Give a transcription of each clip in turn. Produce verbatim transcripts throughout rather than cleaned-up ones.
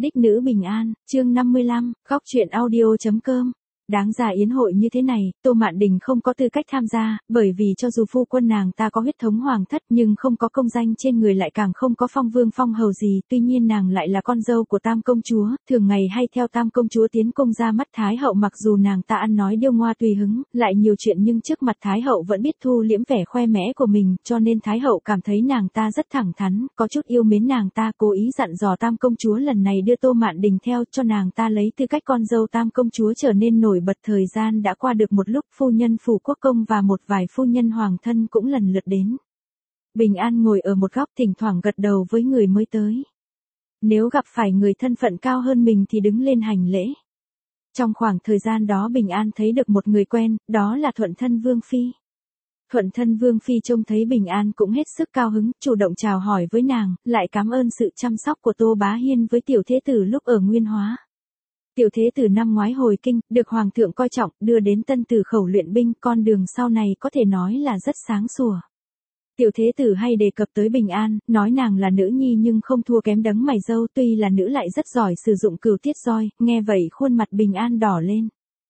Đích nữ bình an, chương năm mươi lăm, góc truyện audio.com. Đáng ra yến hội như thế này, Tô Mạn Đình không có tư cách tham gia, bởi vì cho dù phu quân nàng ta có huyết thống hoàng thất nhưng không có công danh trên người lại càng không có phong vương phong hầu gì, tuy nhiên nàng lại là con dâu của Tam công chúa, thường ngày hay theo Tam công chúa tiến công ra mắt Thái hậu, mặc dù nàng ta ăn nói điêu ngoa tùy hứng, lại nhiều chuyện nhưng trước mặt Thái hậu vẫn biết thu liễm vẻ khoe mẽ của mình, cho nên Thái hậu cảm thấy nàng ta rất thẳng thắn, có chút yêu mến nàng ta, cố ý dặn dò Tam công chúa lần này đưa Tô Mạn Đình theo, cho nàng ta lấy tư cách con dâu Tam công chúa trở nên nổi bật. Thời gian đã qua được một lúc, phu nhân phủ quốc công và một vài phu nhân hoàng thân cũng lần lượt đến. Bình An ngồi ở một góc thỉnh thoảng gật đầu với người mới tới. Nếu gặp phải người thân phận cao hơn mình thì đứng lên hành lễ. Trong khoảng thời gian đó Bình An thấy được một người quen, đó là Thuận Thân Vương Phi. Thuận Thân Vương Phi trông thấy Bình An cũng hết sức cao hứng, chủ động chào hỏi với nàng, lại cảm ơn sự chăm sóc của Tô Bá Hiên với tiểu thế tử lúc ở Nguyên Hóa. Tiểu thế tử năm ngoái hồi kinh, được hoàng thượng coi trọng, đưa đến Tân Tử khẩu luyện binh, con đường sau này có thể nói là rất sáng sủa. Tiểu thế tử hay đề cập tới Bình An, nói nàng là nữ nhi nhưng không thua kém đấng mày râu, tuy là nữ lại rất giỏi sử dụng cửu tiết roi, nghe vậy khuôn mặt Bình An đỏ lên.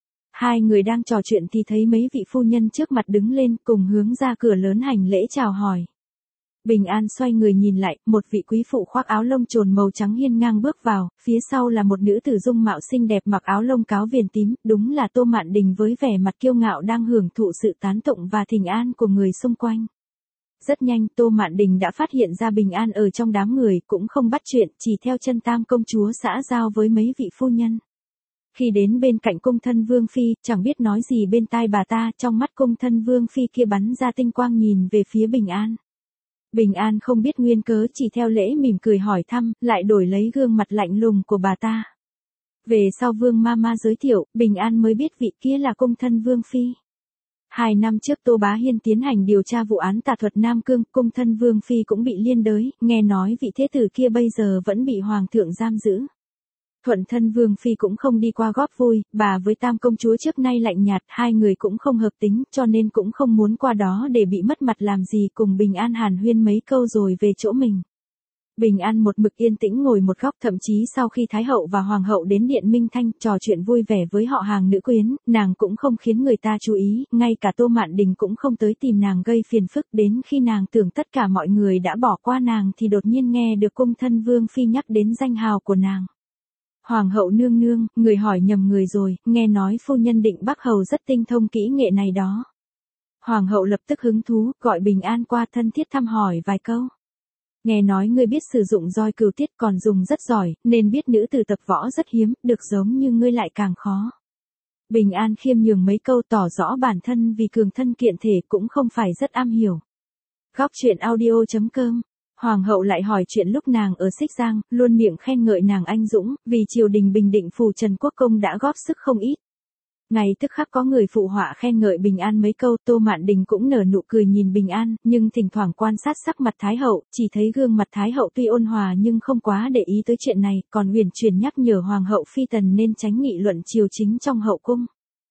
Hai người đang trò chuyện thì thấy mấy vị phu nhân trước mặt đứng lên, cùng hướng ra cửa lớn hành lễ chào hỏi. Bình An xoay người nhìn lại, một vị quý phụ khoác áo lông trồn màu trắng hiên ngang bước vào, phía sau là một nữ tử dung mạo xinh đẹp mặc áo lông cáo viền tím, đúng là Tô Mạn Đình với vẻ mặt kiêu ngạo đang hưởng thụ sự tán tụng và thỉnh an của người xung quanh. Rất nhanh, Tô Mạn Đình đã phát hiện ra Bình An ở trong đám người, cũng không bắt chuyện, chỉ theo chân Tam công chúa xã giao với mấy vị phu nhân. Khi đến bên cạnh cung thân Vương Phi, chẳng biết nói gì bên tai bà ta, trong mắt cung thân Vương Phi kia bắn ra tinh quang nhìn về phía Bình An. Bình An không biết nguyên cớ, chỉ theo lễ mỉm cười hỏi thăm, lại đổi lấy gương mặt lạnh lùng của bà ta. Về sau Vương Mama giới thiệu, Bình An mới biết vị kia là cung thân Vương Phi. Hai năm trước Tô Bá Hiên tiến hành điều tra vụ án tà thuật Nam Cương, cung thân Vương Phi cũng bị liên đới, nghe nói vị thế tử kia bây giờ vẫn bị hoàng thượng giam giữ. Thuận Thân Vương Phi cũng không đi qua góp vui, bà với Tam công chúa trước nay lạnh nhạt, hai người cũng không hợp tính, cho nên cũng không muốn qua đó để bị mất mặt làm gì, cùng Bình An hàn huyên mấy câu rồi về chỗ mình. Bình An một mực yên tĩnh ngồi một góc, thậm chí sau khi Thái hậu và Hoàng hậu đến Điện Minh Thanh trò chuyện vui vẻ với họ hàng nữ quyến, nàng cũng không khiến người ta chú ý, ngay cả Tô Mạn Đình cũng không tới tìm nàng gây phiền phức, đến khi nàng tưởng tất cả mọi người đã bỏ qua nàng thì đột nhiên nghe được cung thân Vương Phi nhắc đến danh hào của nàng. Hoàng hậu nương nương, người hỏi nhầm người rồi, nghe nói phu nhân Định Bắc hầu rất tinh thông kỹ nghệ này đó. Hoàng hậu lập tức hứng thú, gọi Bình An qua thân thiết thăm hỏi vài câu. Nghe nói ngươi biết sử dụng roi cửu tiết còn dùng rất giỏi, nên biết nữ tử tập võ rất hiếm, được giống như ngươi lại càng khó. Bình An khiêm nhường mấy câu tỏ rõ bản thân vì cường thân kiện thể cũng không phải rất am hiểu. Góc truyện audio.com. Hoàng hậu lại hỏi chuyện lúc nàng ở Xích Giang, luôn miệng khen ngợi nàng anh dũng, vì triều đình Bình Định phủ Trần Quốc Công đã góp sức không ít. Ngay tức khắc có người phụ họa khen ngợi Bình An mấy câu, Tô Mạn Đình cũng nở nụ cười nhìn Bình An, nhưng thỉnh thoảng quan sát sắc mặt Thái hậu, chỉ thấy gương mặt Thái hậu tuy ôn hòa nhưng không quá để ý tới chuyện này, còn huyền truyền nhắc nhở Hoàng hậu phi tần nên tránh nghị luận triều chính trong hậu cung.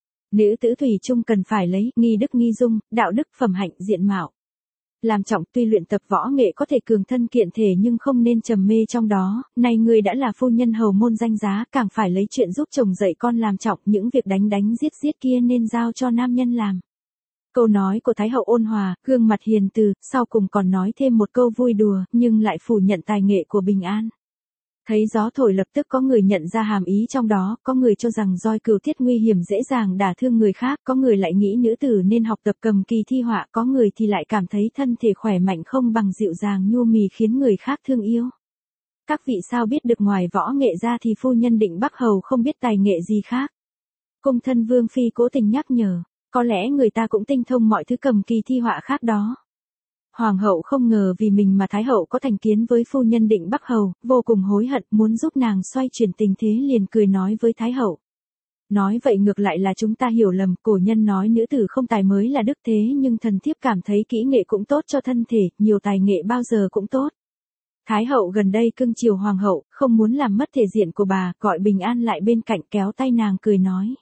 Nữ tử thủy chung cần phải lấy nghi đức nghi dung, đạo đức phẩm hạnh diện mạo làm trọng, tuy luyện tập võ nghệ có thể cường thân kiện thể nhưng không nên trầm mê trong đó, này người đã là phu nhân hầu môn danh giá, càng phải lấy chuyện giúp chồng dạy con làm trọng, những việc đánh đánh giết giết kia nên giao cho nam nhân làm. Câu nói của Thái hậu ôn hòa, gương mặt hiền từ, sau cùng còn nói thêm một câu vui đùa, nhưng lại phủ nhận tài nghệ của Bình An. Thấy gió thổi lập tức có người nhận ra hàm ý trong đó, có người cho rằng roi cửu tiết nguy hiểm dễ dàng đả thương người khác, có người lại nghĩ nữ tử nên học tập cầm kỳ thi họa, có người thì lại cảm thấy thân thể khỏe mạnh không bằng dịu dàng nhu mì khiến người khác thương yêu. Các vị sao biết được ngoài võ nghệ ra thì phu nhân Định Bắc hầu không biết tài nghệ gì khác. Cung thân Vương Phi cố tình nhắc nhở, có lẽ người ta cũng tinh thông mọi thứ cầm kỳ thi họa khác đó. Hoàng hậu không ngờ vì mình mà Thái hậu có thành kiến với phu nhân Định Bắc hầu, vô cùng hối hận, muốn giúp nàng xoay chuyển tình thế liền cười nói với Thái hậu. Nói vậy ngược lại là chúng ta hiểu lầm, cổ nhân nói nữ tử không tài mới là đức, thế nhưng thần thiếp cảm thấy kỹ nghệ cũng tốt cho thân thể, nhiều tài nghệ bao giờ cũng tốt. Thái hậu gần đây cưng chiều Hoàng hậu, không muốn làm mất thể diện của bà, gọi Bình An lại bên cạnh kéo tay nàng cười nói.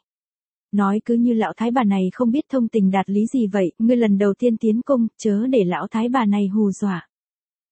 Nói cứ như lão thái bà này không biết thông tình đạt lý gì vậy, ngươi lần đầu tiên tiến cung, chớ để lão thái bà này hù dọa.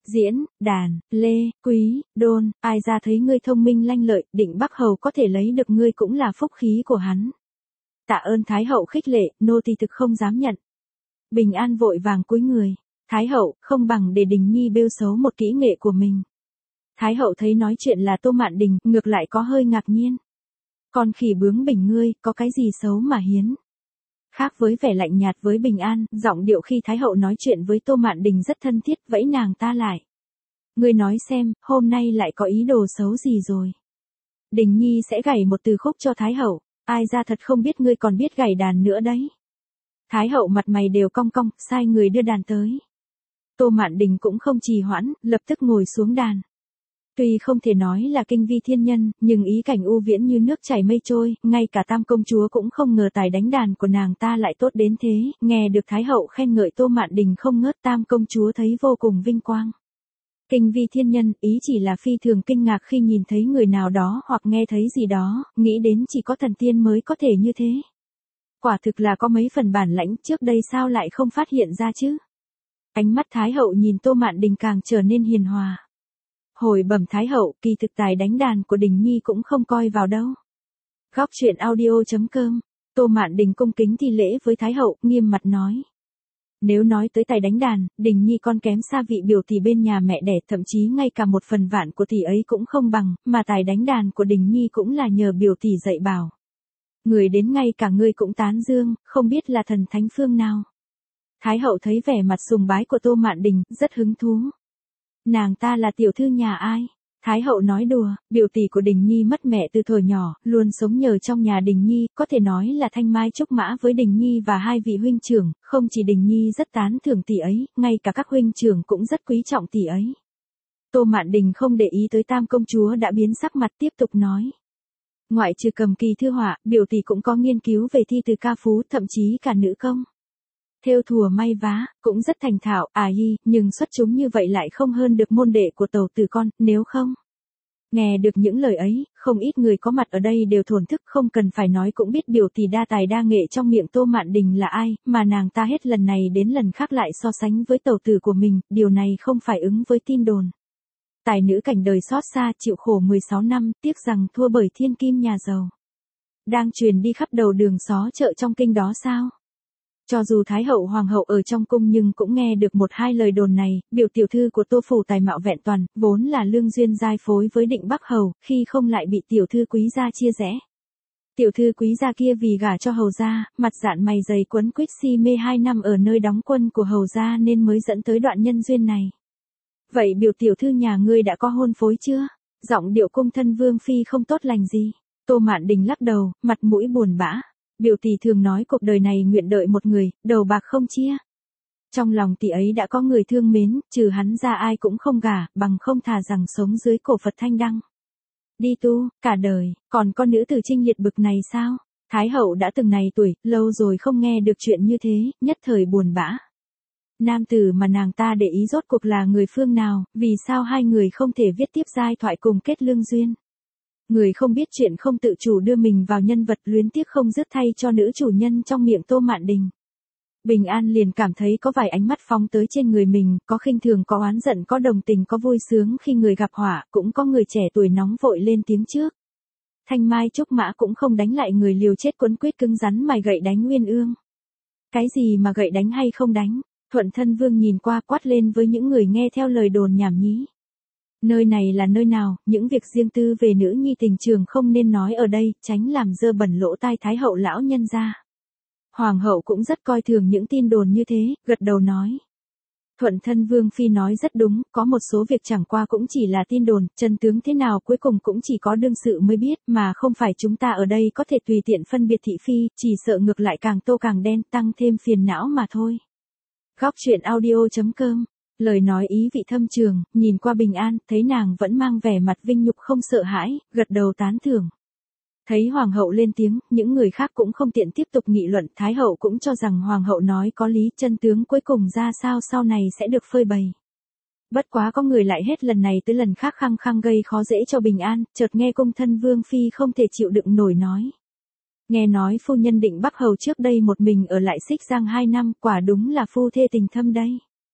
Diễn, đàn, lê, quý, đôn, ai ra thấy ngươi thông minh lanh lợi, Định Bắc Hầu có thể lấy được ngươi cũng là phúc khí của hắn. Tạ ơn Thái hậu khích lệ, nô tỳ thực không dám nhận. Bình An vội vàng cúi người. Thái hậu, không bằng để Đình Nhi bêu xấu một kỹ nghệ của mình. Thái hậu thấy nói chuyện là Tô Mạn Đình, ngược lại có hơi ngạc nhiên. Con khỉ bướng bỉnh ngươi, có cái gì xấu mà hiến. Khác với vẻ lạnh nhạt với Bình An, giọng điệu khi Thái hậu nói chuyện với Tô Mạn Đình rất thân thiết, vẫy nàng ta lại. Ngươi nói xem, hôm nay lại có ý đồ xấu gì rồi. Đình Nhi sẽ gảy một từ khúc cho Thái hậu, ai ra thật không biết ngươi còn biết gảy đàn nữa đấy. Thái hậu mặt mày đều cong cong, sai người đưa đàn tới. Tô Mạn Đình cũng không trì hoãn, lập tức ngồi xuống đàn. Tuy không thể nói là kinh vi thiên nhân, nhưng ý cảnh u viễn như nước chảy mây trôi, ngay cả Tam công chúa cũng không ngờ tài đánh đàn của nàng ta lại tốt đến thế, nghe được Thái hậu khen ngợi Tô Mạn Đình không ngớt, Tam công chúa thấy vô cùng vinh quang. Kinh vi thiên nhân, ý chỉ là phi thường kinh ngạc khi nhìn thấy người nào đó hoặc nghe thấy gì đó, nghĩ đến chỉ có thần tiên mới có thể như thế. Quả thực là có mấy phần bản lãnh, trước đây sao lại không phát hiện ra chứ? Ánh mắt Thái hậu nhìn Tô Mạn Đình càng trở nên hiền hòa. Hồi bẩm Thái hậu, kỳ thực tài đánh đàn của Đình Nhi cũng không coi vào đâu. Góc truyện audio chấm com, Tô Mạn Đình cung kính thi lễ với Thái hậu, nghiêm mặt nói. Nếu nói tới tài đánh đàn, Đình Nhi con kém xa vị biểu tỷ bên nhà mẹ đẻ, thậm chí ngay cả một phần vạn của tỷ ấy cũng không bằng, mà tài đánh đàn của Đình Nhi cũng là nhờ biểu tỷ dạy bảo. Người đến ngay cả ngươi cũng tán dương, không biết là thần thánh phương nào. Thái hậu thấy vẻ mặt sùng bái của Tô Mạn Đình, rất hứng thú. Nàng ta là tiểu thư nhà ai? Thái hậu nói đùa, biểu tỷ của Đình Nhi mất mẹ từ thuở nhỏ, luôn sống nhờ trong nhà Đình Nhi, có thể nói là thanh mai trúc mã với Đình Nhi và hai vị huynh trưởng, không chỉ Đình Nhi rất tán thưởng tỷ ấy, ngay cả các huynh trưởng cũng rất quý trọng tỷ ấy. Tô Mạn Đình không để ý tới Tam công chúa đã biến sắc mặt, tiếp tục nói. Ngoại trừ cầm kỳ thư họa, biểu tỷ cũng có nghiên cứu về thi từ ca phú, thậm chí cả nữ công. Thêu thùa may vá, cũng rất thành thạo, à hi, nhưng xuất chúng như vậy lại không hơn được môn đệ của tẩu tử con, nếu không. Nghe được những lời ấy, không ít người có mặt ở đây đều thổn thức, không cần phải nói cũng biết biểu tỷ đa tài đa nghệ trong miệng Tô Mạn Đình là ai, mà nàng ta hết lần này đến lần khác lại so sánh với tẩu tử của mình, điều này không phải ứng với tin đồn. Tài nữ cảnh đời xót xa, chịu khổ mười sáu năm, tiếc rằng thua bởi thiên kim nhà giàu. Đang truyền đi khắp đầu đường xó chợ trong kinh đó sao? Cho dù Thái hậu hoàng hậu ở trong cung nhưng cũng nghe được một hai lời đồn này, biểu tiểu thư của Tô phủ tài mạo vẹn toàn, vốn là lương duyên giai phối với Định Bắc hầu, khi không lại bị tiểu thư quý gia chia rẽ. Tiểu thư quý gia kia vì gả cho hầu gia, mặt dạn mày dày quấn quýt si mê hai năm ở nơi đóng quân của hầu gia nên mới dẫn tới đoạn nhân duyên này. Vậy biểu tiểu thư nhà ngươi đã có hôn phối chưa? Giọng điệu cung thân vương phi không tốt lành gì. Tô Mạn Đình lắc đầu, mặt mũi buồn bã. Biểu tỷ thường nói cuộc đời này nguyện đợi một người, đầu bạc không chia. Trong lòng tỷ ấy đã có người thương mến, trừ hắn ra ai cũng không gả, bằng không thà rằng sống dưới cổ Phật thanh đăng. Đi tu, cả đời, còn con nữ tử trinh liệt bực này sao? Thái hậu đã từng này tuổi, lâu rồi không nghe được chuyện như thế, nhất thời buồn bã. Nam tử mà nàng ta để ý rốt cuộc là người phương nào, vì sao hai người không thể viết tiếp giai thoại cùng kết lương duyên. Người không biết chuyện không tự chủ đưa mình vào nhân vật, luyến tiếc không dứt thay cho nữ chủ nhân trong miệng Tô Mạn Đình. Bình An liền cảm thấy có vài ánh mắt phóng tới trên người mình, có khinh thường, có oán giận, có đồng tình, có vui sướng khi người gặp họa, cũng có người trẻ tuổi nóng vội lên tiếng trước. Thanh mai trúc mã cũng không đánh lại người liều chết quấn quýt cứng rắn mài gậy đánh Nguyên Ương. Cái gì mà gậy đánh hay không đánh? Thuận Thân Vương nhìn qua quát lên với những người nghe theo lời đồn nhảm nhí. Nơi này là nơi nào, những việc riêng tư về nữ nhi tình trường không nên nói ở đây, tránh làm dơ bẩn lỗ tai Thái hậu lão nhân ra. Hoàng hậu cũng rất coi thường những tin đồn như thế, gật đầu nói. Thuận Thân Vương phi nói rất đúng, có một số việc chẳng qua cũng chỉ là tin đồn, chân tướng thế nào cuối cùng cũng chỉ có đương sự mới biết, mà không phải chúng ta ở đây có thể tùy tiện phân biệt thị phi, chỉ sợ ngược lại càng tô càng đen, tăng thêm phiền não mà thôi. Góc truyện audio chấm com. Lời nói ý vị thâm trường, nhìn qua Bình An, thấy nàng vẫn mang vẻ mặt vinh nhục không sợ hãi, gật đầu tán thưởng. Thấy hoàng hậu lên tiếng, những người khác cũng không tiện tiếp tục nghị luận, Thái hậu cũng cho rằng hoàng hậu nói có lý, chân tướng cuối cùng ra sao sau này sẽ được phơi bày. Bất quá có người lại hết lần này tới lần khác khăng khăng gây khó dễ cho Bình An, chợt nghe cung thân vương phi không thể chịu đựng nổi nói. Nghe nói phu nhân Định Bắc hầu trước đây một mình ở lại Xích Giang hai năm, quả đúng là phu thê tình thâm đây.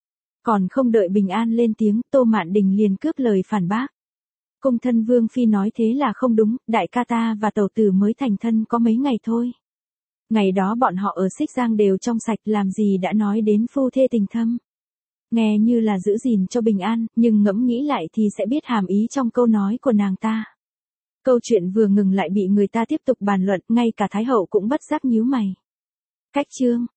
Còn không đợi Bình An lên tiếng, Tô Mạn Đình liền cướp lời phản bác. Cung thân Vương Phi nói thế là không đúng, đại ca ta và tẩu tử mới thành thân có mấy ngày thôi. Ngày đó bọn họ ở Xích Giang đều trong sạch, làm gì đã nói đến phu thê tình thâm. Nghe như là giữ gìn cho Bình An, nhưng ngẫm nghĩ lại thì sẽ biết hàm ý trong câu nói của nàng ta. Câu chuyện vừa ngừng lại bị người ta tiếp tục bàn luận, ngay cả Thái hậu cũng bất giác nhíu mày. Cách chương